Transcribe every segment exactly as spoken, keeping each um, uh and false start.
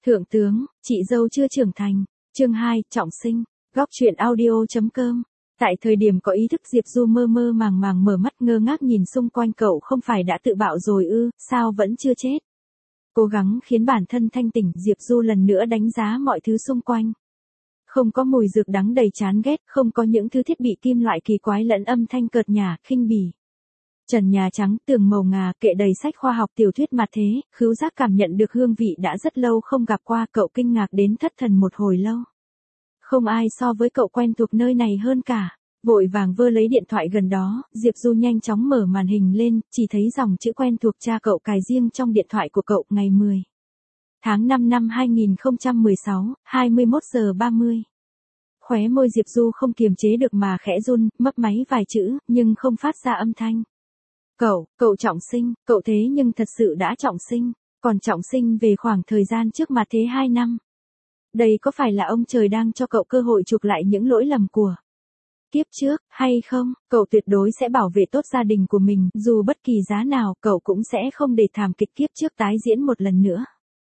Thượng tướng, chị dâu chưa trưởng thành. Chương hai, trọng sinh. Góc truyện audio.com. Tại thời điểm có ý thức Diệp Du mơ mơ màng màng mở mắt ngơ ngác nhìn xung quanh, cậu không phải đã tự bạo rồi ư, sao vẫn chưa chết? Cố gắng khiến bản thân thanh tỉnh, Diệp Du lần nữa đánh giá mọi thứ xung quanh. Không có mùi dược đắng đầy chán ghét, không có những thứ thiết bị kim loại kỳ quái lẫn âm thanh cợt nhả, khinh bỉ. Trần nhà trắng, tường màu ngà, kệ đầy sách khoa học tiểu thuyết mặt thế, khứu giác cảm nhận được hương vị đã rất lâu không gặp qua, cậu kinh ngạc đến thất thần một hồi lâu. Không ai so với cậu quen thuộc nơi này hơn cả. Vội vàng vơ lấy điện thoại gần đó, Diệp Du nhanh chóng mở màn hình lên, chỉ thấy dòng chữ quen thuộc cha cậu cài riêng trong điện thoại của cậu, ngày mười tháng năm năm hai nghìn không trăm mười sáu, hai mươi mốt giờ ba mươi. Khóe môi Diệp Du không kiềm chế được mà khẽ run, mấp máy vài chữ, nhưng không phát ra âm thanh. Cậu, cậu trọng sinh, cậu thế nhưng thật sự đã trọng sinh, còn trọng sinh về khoảng thời gian trước mà thế hai năm. Đây có phải là ông trời đang cho cậu cơ hội chuộc lại những lỗi lầm của kiếp trước, hay không? Cậu tuyệt đối sẽ bảo vệ tốt gia đình của mình, dù bất kỳ giá nào, cậu cũng sẽ không để thảm kịch kiếp trước tái diễn một lần nữa.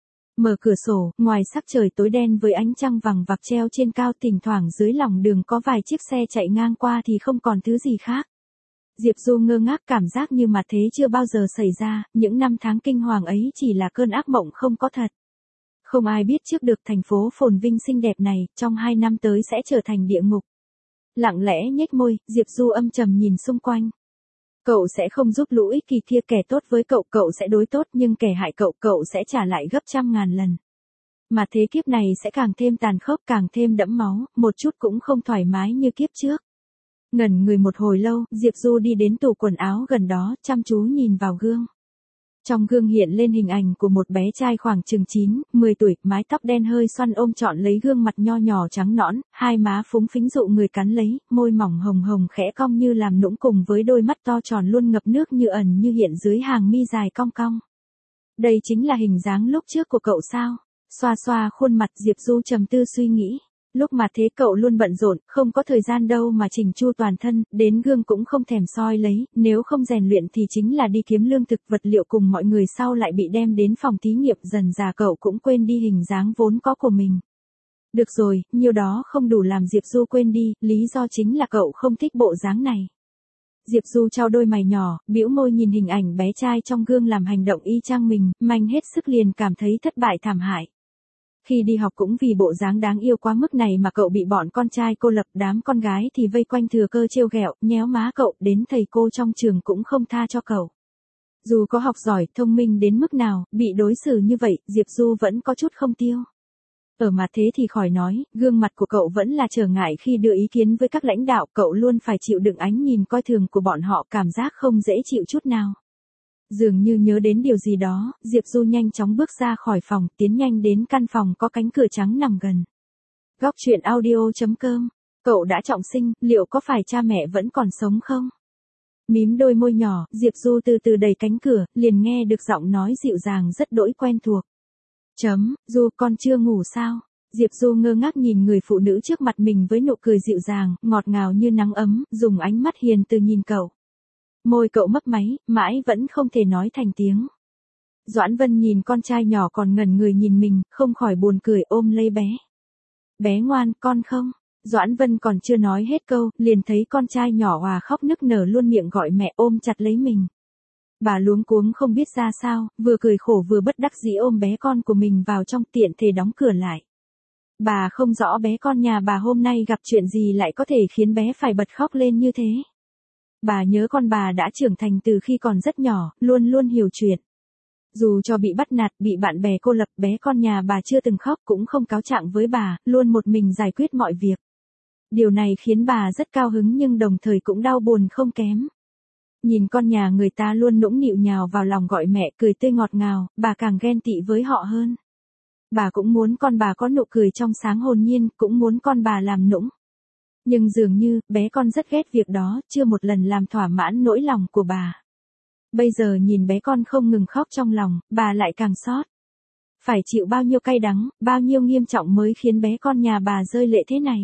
Mở cửa sổ, ngoài sắc trời tối đen với ánh trăng vằng vặc treo trên cao, thỉnh thoảng dưới lòng đường có vài chiếc xe chạy ngang qua thì không còn thứ gì khác. Diệp Du ngơ ngác, cảm giác như mà thế chưa bao giờ xảy ra, những năm tháng kinh hoàng ấy chỉ là cơn ác mộng không có thật. Không ai biết trước được thành phố phồn vinh xinh đẹp này, trong hai năm tới sẽ trở thành địa ngục. Lặng lẽ nhếch môi, Diệp Du âm trầm nhìn xung quanh. Cậu sẽ không giúp lũ ích kỳ kia, kẻ tốt với cậu, cậu sẽ đối tốt, nhưng kẻ hại cậu, cậu sẽ trả lại gấp trăm ngàn lần. Mà thế kiếp này sẽ càng thêm tàn khốc, càng thêm đẫm máu, một chút cũng không thoải mái như kiếp trước. Ngẩn người một hồi lâu, Diệp Du đi đến tủ quần áo gần đó, chăm chú nhìn vào gương. Trong gương hiện lên hình ảnh của một bé trai khoảng chừng chín, mười tuổi, mái tóc đen hơi xoăn ôm trọn lấy gương mặt nho nhỏ trắng nõn, hai má phúng phính dụ người cắn lấy, môi mỏng hồng hồng khẽ cong như làm nũng cùng với đôi mắt to tròn luôn ngập nước như ẩn như hiện dưới hàng mi dài cong cong. Đây chính là hình dáng lúc trước của cậu sao? Xoa xoa khuôn mặt, Diệp Du trầm tư suy nghĩ. Lúc mà thế cậu luôn bận rộn, không có thời gian đâu mà chỉnh chu toàn thân, đến gương cũng không thèm soi lấy, nếu không rèn luyện thì chính là đi kiếm lương thực vật liệu cùng mọi người, sau lại bị đem đến phòng thí nghiệm, dần dà cậu cũng quên đi hình dáng vốn có của mình. Được rồi, nhiều đó không đủ làm Diệp Du quên đi, lý do chính là cậu không thích bộ dáng này. Diệp Du trao đôi mày nhỏ, bĩu môi nhìn hình ảnh bé trai trong gương làm hành động y chang mình, manh hết sức liền cảm thấy thất bại thảm hại. Khi đi học cũng vì bộ dáng đáng yêu quá mức này mà cậu bị bọn con trai cô lập, đám con gái thì vây quanh thừa cơ trêu ghẹo, nhéo má cậu, đến thầy cô trong trường cũng không tha cho cậu. Dù có học giỏi, thông minh đến mức nào, bị đối xử như vậy, Diệp Du vẫn có chút không tiêu. Ở mặt thế thì khỏi nói, gương mặt của cậu vẫn là trở ngại khi đưa ý kiến với các lãnh đạo, cậu luôn phải chịu đựng ánh nhìn coi thường của bọn họ, cảm giác không dễ chịu chút nào. Dường như nhớ đến điều gì đó, Diệp Du nhanh chóng bước ra khỏi phòng, tiến nhanh đến căn phòng có cánh cửa trắng nằm gần. Góc truyện audio.com. Cậu đã trọng sinh, liệu có phải cha mẹ vẫn còn sống không? Mím đôi môi nhỏ, Diệp Du từ từ đẩy cánh cửa, liền nghe được giọng nói dịu dàng rất đỗi quen thuộc. Chấm, Du, con chưa ngủ sao? Diệp Du ngơ ngác nhìn người phụ nữ trước mặt mình với nụ cười dịu dàng, ngọt ngào như nắng ấm, dùng ánh mắt hiền từ nhìn cậu. Môi cậu mấp máy, mãi vẫn không thể nói thành tiếng. Doãn Vân nhìn con trai nhỏ còn ngẩn người nhìn mình, không khỏi buồn cười, ôm lấy bé. Bé ngoan, con không? Doãn Vân còn chưa nói hết câu, liền thấy con trai nhỏ hòa khóc nức nở luôn miệng gọi mẹ, ôm chặt lấy mình. Bà luống cuống không biết ra sao, vừa cười khổ vừa bất đắc dĩ ôm bé con của mình vào trong, tiện thể đóng cửa lại. Bà không rõ bé con nhà bà hôm nay gặp chuyện gì lại có thể khiến bé phải bật khóc lên như thế. Bà nhớ con bà đã trưởng thành từ khi còn rất nhỏ, luôn luôn hiểu chuyện. Dù cho bị bắt nạt, bị bạn bè cô lập, bé con nhà bà chưa từng khóc cũng không cáo trạng với bà, luôn một mình giải quyết mọi việc. Điều này khiến bà rất cao hứng nhưng đồng thời cũng đau buồn không kém. Nhìn con nhà người ta luôn nũng nịu nhào vào lòng gọi mẹ, cười tươi ngọt ngào, bà càng ghen tị với họ hơn. Bà cũng muốn con bà có nụ cười trong sáng hồn nhiên, cũng muốn con bà làm nũng. Nhưng dường như, bé con rất ghét việc đó, chưa một lần làm thỏa mãn nỗi lòng của bà. Bây giờ nhìn bé con không ngừng khóc trong lòng, bà lại càng xót. Phải chịu bao nhiêu cay đắng, bao nhiêu nghiêm trọng mới khiến bé con nhà bà rơi lệ thế này.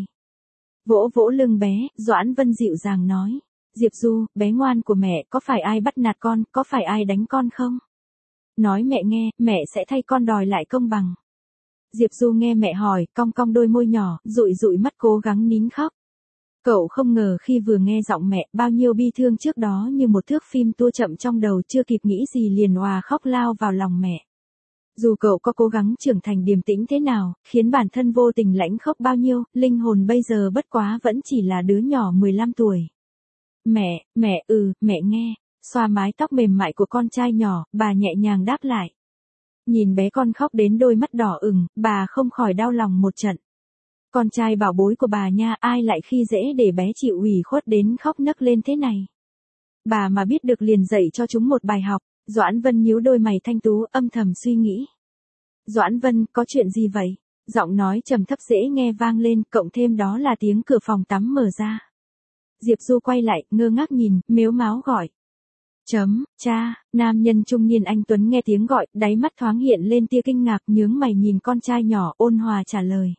Vỗ vỗ lưng bé, Doãn Vân dịu dàng nói. Diệp Du, bé ngoan của mẹ, có phải ai bắt nạt con, có phải ai đánh con không? Nói mẹ nghe, mẹ sẽ thay con đòi lại công bằng. Diệp Du nghe mẹ hỏi, cong cong đôi môi nhỏ, dụi dụi mắt cố gắng nín khóc. Cậu không ngờ khi vừa nghe giọng mẹ, bao nhiêu bi thương trước đó như một thước phim tua chậm trong đầu, chưa kịp nghĩ gì liền òa khóc lao vào lòng mẹ. Dù cậu có cố gắng trưởng thành điềm tĩnh thế nào, khiến bản thân vô tình lãnh khóc bao nhiêu, linh hồn bây giờ bất quá vẫn chỉ là đứa nhỏ mười lăm tuổi. Mẹ, mẹ, ừ, mẹ nghe. Xoa mái tóc mềm mại của con trai nhỏ, bà nhẹ nhàng đáp lại. Nhìn bé con khóc đến đôi mắt đỏ ửng, bà không khỏi đau lòng một trận. Con trai bảo bối của bà nha, ai lại khi dễ để bé chịu ủy khuất đến khóc nấc lên thế này. Bà mà biết được liền dạy cho chúng một bài học. Doãn Vân nhíu đôi mày thanh tú, âm thầm suy nghĩ. Doãn Vân, có chuyện gì vậy? Giọng nói trầm thấp dễ nghe vang lên, cộng thêm đó là tiếng cửa phòng tắm mở ra. Diệp Du quay lại, ngơ ngác nhìn, mếu máo gọi. Chấm, cha, nam nhân trung niên anh Tuấn nghe tiếng gọi, đáy mắt thoáng hiện lên tia kinh ngạc, nhướng mày nhìn con trai nhỏ, ôn hòa trả lời.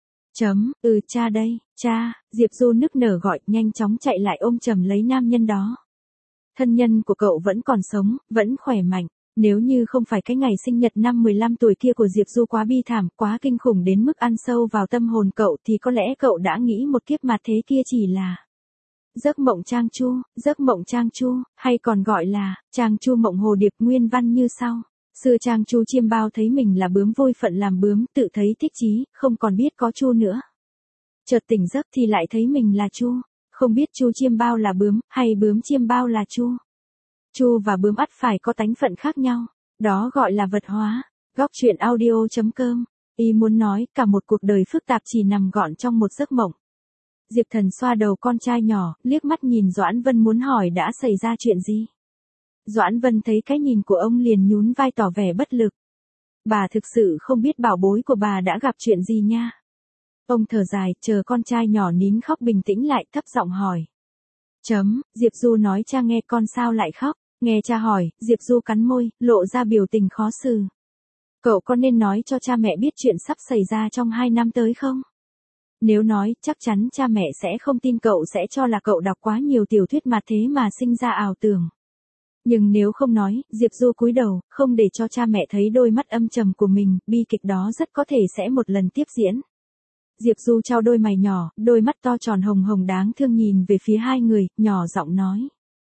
Chấm, ừ cha đây, cha, Diệp Du nức nở gọi, nhanh chóng chạy lại ôm chầm lấy nam nhân đó. Thân nhân của cậu vẫn còn sống, vẫn khỏe mạnh. Nếu như không phải cái ngày sinh nhật năm mười lăm tuổi kia của Diệp Du quá bi thảm, quá kinh khủng đến mức ăn sâu vào tâm hồn cậu thì có lẽ cậu đã nghĩ một kiếp mà thế kia chỉ là giấc mộng Trang Chu, giấc mộng Trang Chu, hay còn gọi là Trang Chu mộng hồ điệp, nguyên văn như sau. Xưa Trang Chu chiêm bao thấy mình là bướm vui phận làm bướm, tự thấy thích chí, không còn biết có Chu nữa. Chợt tỉnh giấc thì lại thấy mình là Chu, không biết Chu chiêm bao là bướm, hay bướm chiêm bao là Chu. Chu và bướm ắt phải có tánh phận khác nhau, đó gọi là vật hóa. Góc truyện audio chấm com. Y muốn nói, cả một cuộc đời phức tạp chỉ nằm gọn trong một giấc mộng. Diệp Thần xoa đầu con trai nhỏ, liếc mắt nhìn Doãn Vân muốn hỏi đã xảy ra chuyện gì. Doãn Vân thấy cái nhìn của ông liền nhún vai tỏ vẻ bất lực. Bà thực sự không biết bảo bối của bà đã gặp chuyện gì nha. Ông thở dài, chờ con trai nhỏ nín khóc bình tĩnh lại, thấp giọng hỏi. Chấm, Diệp Du nói cha nghe, con sao lại khóc? Nghe cha hỏi, Diệp Du cắn môi, lộ ra biểu tình khó xử. Cậu có nên nói cho cha mẹ biết chuyện sắp xảy ra trong hai năm tới không? Nếu nói, chắc chắn cha mẹ sẽ không tin, cậu sẽ cho là cậu đọc quá nhiều tiểu thuyết mà thế mà sinh ra ảo tưởng. Nhưng nếu không nói, Diệp Du cúi đầu, không để cho cha mẹ thấy đôi mắt âm trầm của mình, bi kịch đó rất có thể sẽ một lần tiếp diễn. Diệp Du trao đôi mày nhỏ, đôi mắt to tròn hồng hồng đáng thương nhìn về phía hai người, nhỏ giọng nói.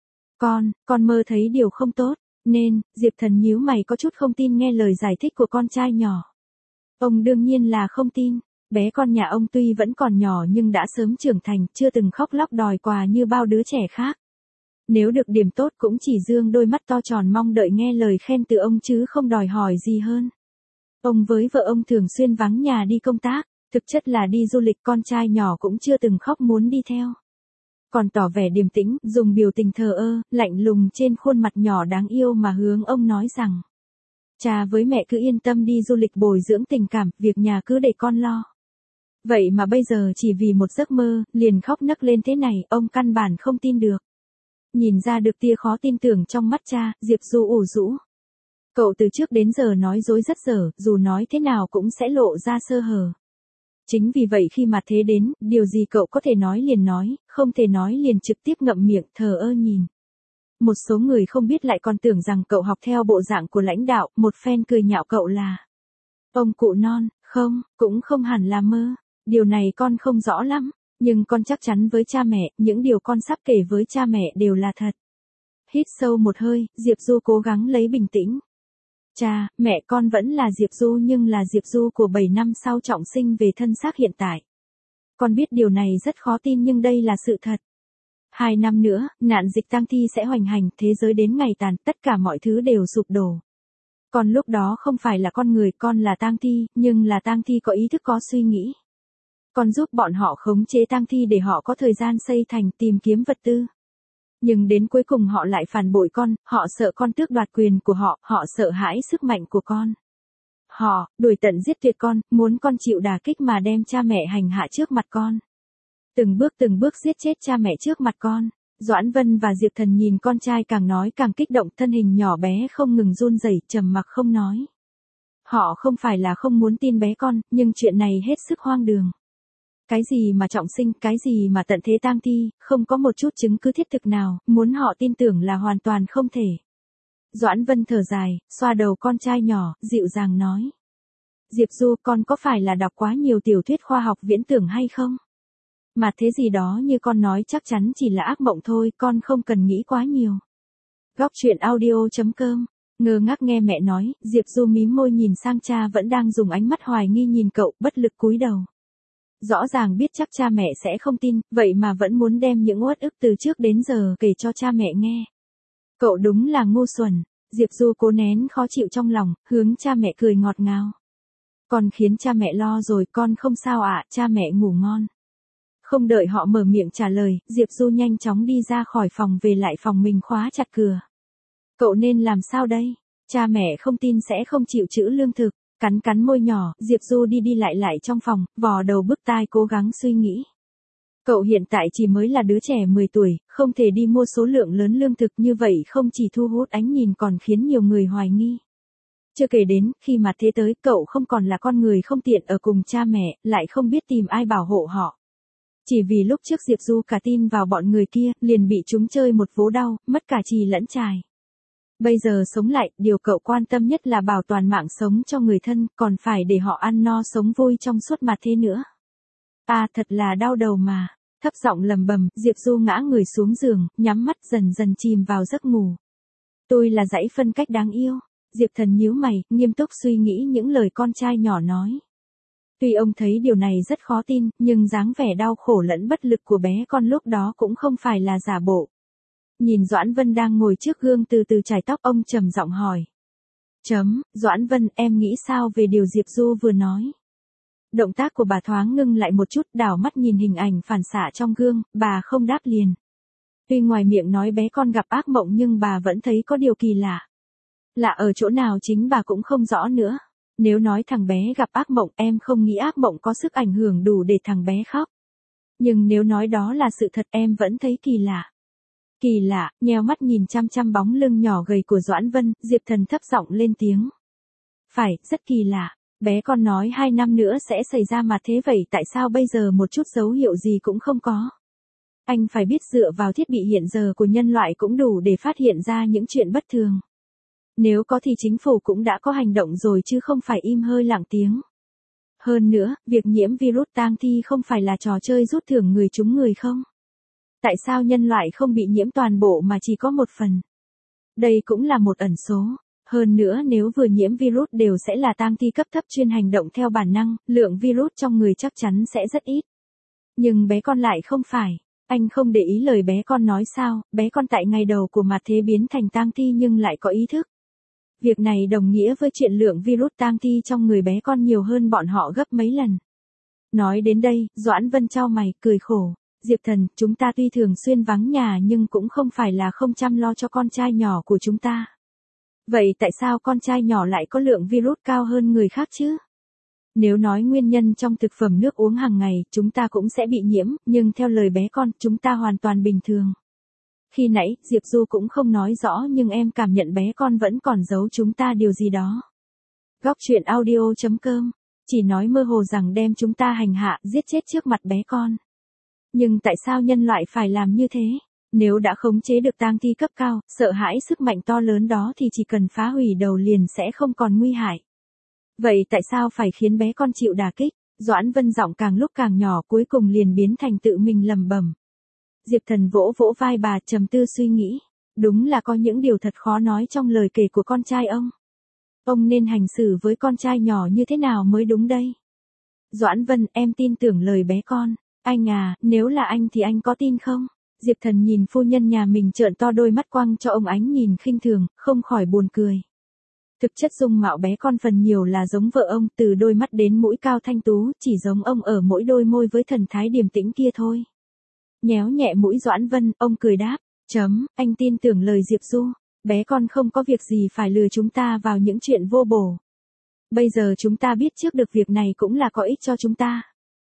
Con, con mơ thấy điều không tốt, nên, Diệp Thần nhíu mày có chút không tin nghe lời giải thích của con trai nhỏ. Ông đương nhiên là không tin, bé con nhà ông tuy vẫn còn nhỏ nhưng đã sớm trưởng thành, chưa từng khóc lóc đòi quà như bao đứa trẻ khác. Nếu được điểm tốt cũng chỉ dương đôi mắt to tròn mong đợi nghe lời khen từ ông chứ không đòi hỏi gì hơn. Ông với vợ ông thường xuyên vắng nhà đi công tác, thực chất là đi du lịch, con trai nhỏ cũng chưa từng khóc muốn đi theo. Còn tỏ vẻ điềm tĩnh, dùng biểu tình thờ ơ, lạnh lùng trên khuôn mặt nhỏ đáng yêu mà hướng ông nói rằng. Cha với mẹ cứ yên tâm đi du lịch bồi dưỡng tình cảm, việc nhà cứ để con lo. Vậy mà bây giờ chỉ vì một giấc mơ, liền khóc nấc lên thế này, ông căn bản không tin được. Nhìn ra được tia khó tin tưởng trong mắt cha, Diệp Du ủ rũ. Cậu từ trước đến giờ nói dối rất dở, dù nói thế nào cũng sẽ lộ ra sơ hở. Chính vì vậy khi mà thế đến, điều gì cậu có thể nói liền nói, không thể nói liền trực tiếp ngậm miệng, thờ ơ nhìn. Một số người không biết lại còn tưởng rằng cậu học theo bộ dạng của lãnh đạo, một phen cười nhạo cậu là ông cụ non, không, cũng không hẳn là mơ. Điều này con không rõ lắm, nhưng con chắc chắn với cha mẹ, những điều con sắp kể với cha mẹ đều là thật. Hít sâu một hơi, Diệp Du cố gắng lấy bình tĩnh. Cha, mẹ con vẫn là Diệp Du nhưng là Diệp Du của bảy năm sau trọng sinh về thân xác hiện tại. Con biết điều này rất khó tin nhưng đây là sự thật. Hai năm nữa, nạn dịch tang thi sẽ hoành hành, thế giới đến ngày tàn, tất cả mọi thứ đều sụp đổ. Con lúc đó không phải là con người, con là tang thi, nhưng là tang thi có ý thức có suy nghĩ. Con giúp bọn họ khống chế tang thi để họ có thời gian xây thành, tìm kiếm vật tư. Nhưng đến cuối cùng họ lại phản bội con, họ sợ con tước đoạt quyền của họ, họ sợ hãi sức mạnh của con. Họ, đuổi tận giết tuyệt con, muốn con chịu đả kích mà đem cha mẹ hành hạ trước mặt con. Từng bước từng bước giết chết cha mẹ trước mặt con. Doãn Vân và Diệp Thần nhìn con trai càng nói càng kích động, thân hình nhỏ bé không ngừng run rẩy, trầm mặc không nói. Họ không phải là không muốn tin bé con, nhưng chuyện này hết sức hoang đường. Cái gì mà trọng sinh, cái gì mà tận thế tang thi, không có một chút chứng cứ thiết thực nào, muốn họ tin tưởng là hoàn toàn không thể. Doãn Vân thở dài, xoa đầu con trai nhỏ, dịu dàng nói. Diệp Du, con có phải là đọc quá nhiều tiểu thuyết khoa học viễn tưởng hay không? Mà thế gì đó như con nói chắc chắn chỉ là ác mộng thôi, con không cần nghĩ quá nhiều. Góc truyện audio chấm com. Ngơ ngác nghe mẹ nói, Diệp Du mím môi nhìn sang cha vẫn đang dùng ánh mắt hoài nghi nhìn cậu, bất lực cúi đầu. Rõ ràng biết chắc cha mẹ sẽ không tin, vậy mà vẫn muốn đem những uất ức từ trước đến giờ kể cho cha mẹ nghe. Cậu đúng là ngu xuẩn. Diệp Du cố nén khó chịu trong lòng, hướng cha mẹ cười ngọt ngào. Con khiến cha mẹ lo rồi, con không sao ạ, cha mẹ ngủ ngon. Không đợi họ mở miệng trả lời, Diệp Du nhanh chóng đi ra khỏi phòng về lại phòng mình khóa chặt cửa. Cậu nên làm sao đây? Cha mẹ không tin sẽ không chịu trữ lương thực. Cắn cắn môi nhỏ, Diệp Du đi đi lại lại trong phòng, vò đầu bứt tai cố gắng suy nghĩ. Cậu hiện tại chỉ mới là đứa trẻ mười tuổi, không thể đi mua số lượng lớn lương thực như vậy không chỉ thu hút ánh nhìn còn khiến nhiều người hoài nghi. Chưa kể đến, khi mà thế tới, cậu không còn là con người không tiện ở cùng cha mẹ, lại không biết tìm ai bảo hộ họ. Chỉ vì lúc trước Diệp Du cả tin vào bọn người kia, liền bị chúng chơi một vố đau, mất cả chì lẫn chài. Bây giờ sống lại, điều cậu quan tâm nhất là bảo toàn mạng sống cho người thân, còn phải để họ ăn no sống vui trong suốt mà thế nữa. À thật là đau đầu mà. Thấp giọng lầm bầm, Diệp Du ngã người xuống giường, nhắm mắt dần dần chìm vào giấc ngủ. Tôi là dãy phân cách đáng yêu. Diệp Thần nhíu mày, nghiêm túc suy nghĩ những lời con trai nhỏ nói. Tuy ông thấy điều này rất khó tin, nhưng dáng vẻ đau khổ lẫn bất lực của bé con lúc đó cũng không phải là giả bộ. Nhìn Doãn Vân đang ngồi trước gương từ từ chải tóc, ông trầm giọng hỏi. Chấm, Doãn Vân, em nghĩ sao về điều Diệp Du vừa nói? Động tác của bà thoáng ngưng lại một chút, đảo mắt nhìn hình ảnh phản xạ trong gương, bà không đáp liền. Tuy ngoài miệng nói bé con gặp ác mộng nhưng bà vẫn thấy có điều kỳ lạ. Lạ ở chỗ nào chính bà cũng không rõ nữa. Nếu nói thằng bé gặp ác mộng, em không nghĩ ác mộng có sức ảnh hưởng đủ để thằng bé khóc. Nhưng nếu nói đó là sự thật, em vẫn thấy kỳ lạ. Kỳ lạ, nheo mắt nhìn chăm chăm bóng lưng nhỏ gầy của Doãn Vân, Diệp Thần thấp giọng lên tiếng. Phải, rất kỳ lạ. Bé con nói hai năm nữa sẽ xảy ra mà thế vậy tại sao bây giờ một chút dấu hiệu gì cũng không có? Anh phải biết dựa vào thiết bị hiện giờ của nhân loại cũng đủ để phát hiện ra những chuyện bất thường. Nếu có thì chính phủ cũng đã có hành động rồi chứ không phải im hơi lặng tiếng. Hơn nữa, việc nhiễm virus tang thi không phải là trò chơi rút thưởng người trúng người không? Tại sao nhân loại không bị nhiễm toàn bộ mà chỉ có một phần? Đây cũng là một ẩn số. Hơn nữa nếu vừa nhiễm virus đều sẽ là tang thi cấp thấp chuyên hành động theo bản năng, lượng virus trong người chắc chắn sẽ rất ít. Nhưng bé con lại không phải. Anh không để ý lời bé con nói sao, bé con tại ngày đầu của mặt thế biến thành tang thi nhưng lại có ý thức. Việc này đồng nghĩa với chuyện lượng virus tang thi trong người bé con nhiều hơn bọn họ gấp mấy lần. Nói đến đây, Doãn Vân chau mày, cười khổ. Diệp Thần, chúng ta tuy thường xuyên vắng nhà nhưng cũng không phải là không chăm lo cho con trai nhỏ của chúng ta. Vậy tại sao con trai nhỏ lại có lượng virus cao hơn người khác chứ? Nếu nói nguyên nhân trong thực phẩm nước uống hàng ngày, chúng ta cũng sẽ bị nhiễm, nhưng theo lời bé con, chúng ta hoàn toàn bình thường. Khi nãy, Diệp Du cũng không nói rõ nhưng em cảm nhận bé con vẫn còn giấu chúng ta điều gì đó. Góc truyện audio chấm com, chỉ nói mơ hồ rằng đem chúng ta hành hạ, giết chết trước mặt bé con. Nhưng tại sao nhân loại phải làm như thế? Nếu đã khống chế được tang thi cấp cao, sợ hãi sức mạnh to lớn đó thì chỉ cần phá hủy đầu liền sẽ không còn nguy hại. Vậy tại sao phải khiến bé con chịu đả kích? Doãn Vân giọng càng lúc càng nhỏ cuối cùng liền biến thành tự mình lầm bầm. Diệp Thần vỗ vỗ vai bà trầm tư suy nghĩ. Đúng là có những điều thật khó nói trong lời kể của con trai ông. Ông nên hành xử với con trai nhỏ như thế nào mới đúng đây? Doãn Vân, em tin tưởng lời bé con. Anh à, nếu là anh thì anh có tin không? Diệp Thần nhìn phu nhân nhà mình trợn to đôi mắt quăng cho ông ánh nhìn khinh thường, không khỏi buồn cười. Thực chất dung mạo bé con phần nhiều là giống vợ ông, từ đôi mắt đến mũi cao thanh tú, chỉ giống ông ở mỗi đôi môi với thần thái điềm tĩnh kia thôi. Nhéo nhẹ mũi Doãn Vân, ông cười đáp, chấm, anh tin tưởng lời Diệp Du, bé con không có việc gì phải lừa chúng ta vào những chuyện vô bổ. Bây giờ chúng ta biết trước được việc này cũng là có ích cho chúng ta.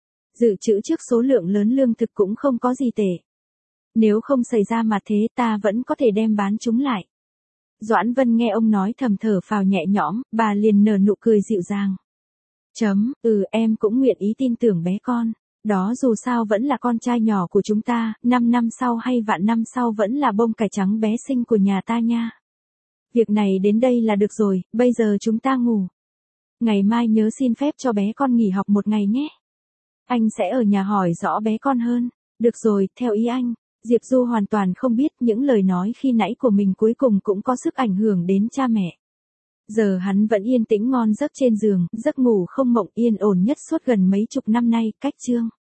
Dự trữ trước số lượng lớn lương thực cũng không có gì tệ. Nếu không xảy ra mà thế ta vẫn có thể đem bán chúng lại. Doãn Vân nghe ông nói thầm thở phào nhẹ nhõm, bà liền nở nụ cười dịu dàng. Chấm, ừ em cũng nguyện ý tin tưởng bé con. Đó dù sao vẫn là con trai nhỏ của chúng ta, năm năm sau hay vạn năm sau vẫn là bông cải trắng bé xinh của nhà ta nha. Việc này đến đây là được rồi, bây giờ chúng ta ngủ. Ngày mai nhớ xin phép cho bé con nghỉ học một ngày nhé. Anh sẽ ở nhà hỏi rõ bé con hơn. Được rồi, theo ý anh. Diệp Du hoàn toàn không biết những lời nói khi nãy của mình cuối cùng cũng có sức ảnh hưởng đến cha mẹ. Giờ hắn vẫn yên tĩnh ngon giấc trên giường, giấc ngủ không mộng yên ổn nhất suốt gần mấy chục năm nay, cách chương.